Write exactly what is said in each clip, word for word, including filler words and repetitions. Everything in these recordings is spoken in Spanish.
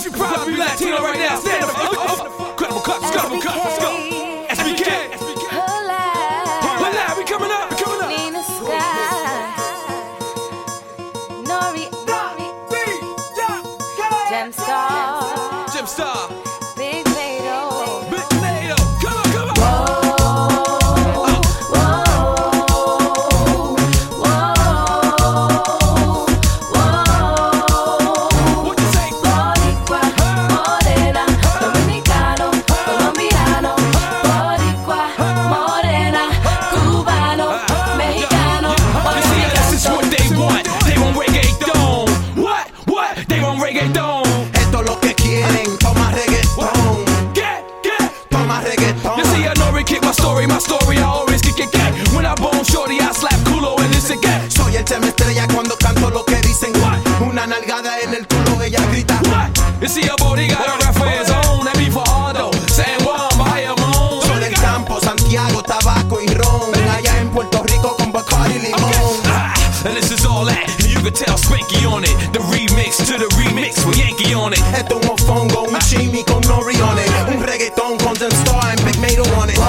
you proud to be Latino right now? Stand up. Incredible cuts, incredible cuts. Let's go. S B K. Alive, we coming up, we coming up. Nina Sky. Nori. Gemstar. Gemstar. Big Nato. Big Nato. Come on, come on. Whoa. Whoa. Whoa. Whoa. What you say? Boricua, morena, dominicano, colombiano. Boricua, morena, cubano, mexicano. You see, this is what they want. They want reggaeton. What? What? They want reggaeton. Esto es lo que quieren, toma reggaetón, Get, get. toma reggaetón. You see, I know kick my story, my story, I always kick it, get. When I bone shorty, I slap culo and this again. Soy el tema estrella cuando canto lo que dicen. Una nalgada en el culo, ella grita. What? You see, a body got a rap for his own. That be for Aldo, San Juan, Bayamon. Soy del campo, Santiago, tabaco y ron. Allá en Puerto Rico con Bacardi y limón. Ah, and this is all that, and you can tell Spanky on it. The remix to the remix with Yankee on it. Esto es un mofongo, un chimi con nori on it. Un reggaetón con Gemstar and Big Nato on it.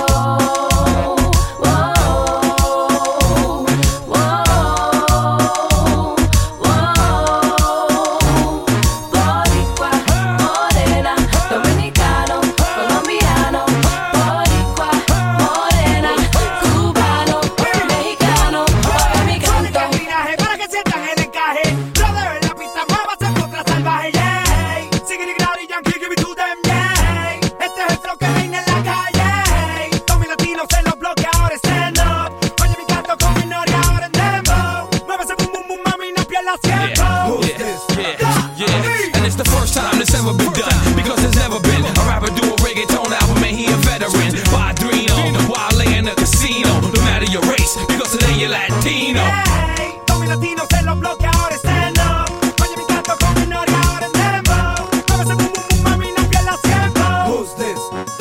Boricua, morena, dominicano, colombiano. Boricua, morena, cubano, mexicano. Oiga mi canto. Para que sientan el encaje. Brother, la pista muévase contra salvaje, yeah. Sigue y Yankee, give it to them, yeah. Este es el flow que reina en la calle. Tommy Latino se lo bloquea, ahora stand up. Oye mi canto con mi nori, ahora en dembow. Muévese, boom, boom, boom, mami, no pierdas tiempo. Yeah, yeah, yeah. And it's the first time this ever been done, because there's never been a rapper do a reggaeton album, and he a veteran. Padrino, while in a casino. No matter your race, because today you're Latino. Hey, Tommy Latino se lo bloquea, ahora stand up. Oye mi canto con mi nori, ahora en dembow. Muévese, boom, boom, boom, mami, no pierdas tiempo. Who's this?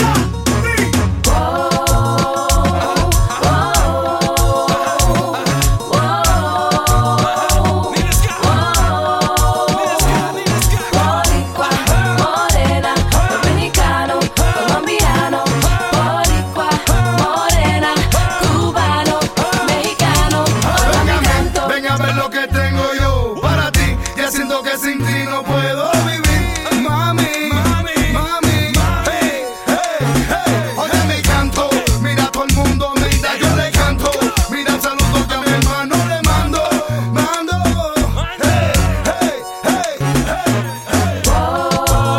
Boricua, morena, dominicano, colombiano. Boricua, morena, cubano, mexicano. Oiga mi canto. Ven a ver lo que tengo yo para ti. Ya siento que sin ti no puedo vivir. Mami, mami, mami, hey, hey, hey. Oye mi canto, mira todo el mundo, mira yo le canto. Mira el saludo que a mi hermano le mando, mando. Hey, hey, hey, hey, hey.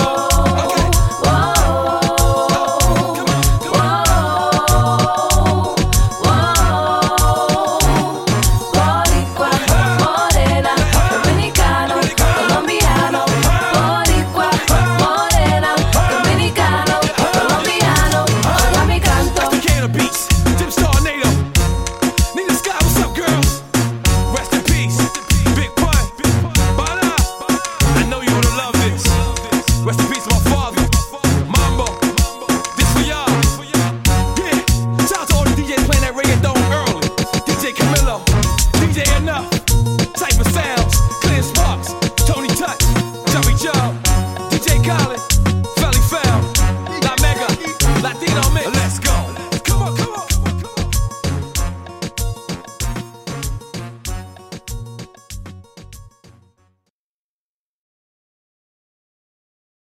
Boricua, morena, dominicano, colombiano. Boricua, morena, dominicano, colombiano. Oiga mi canto. Can of beats, Gemstar, Nato. Nina Sky, what's up, girls? Rest in peace, Big Pun, Bada. I know you wanna love this. Rest in peace, my father, Mambo. This for y'all. Yeah, shout out to all the D Js playing that reggaeton early. D J Camilo, D J Enough, Type of Sounds, Clear Sparks, Tony Touch, Joey Joe.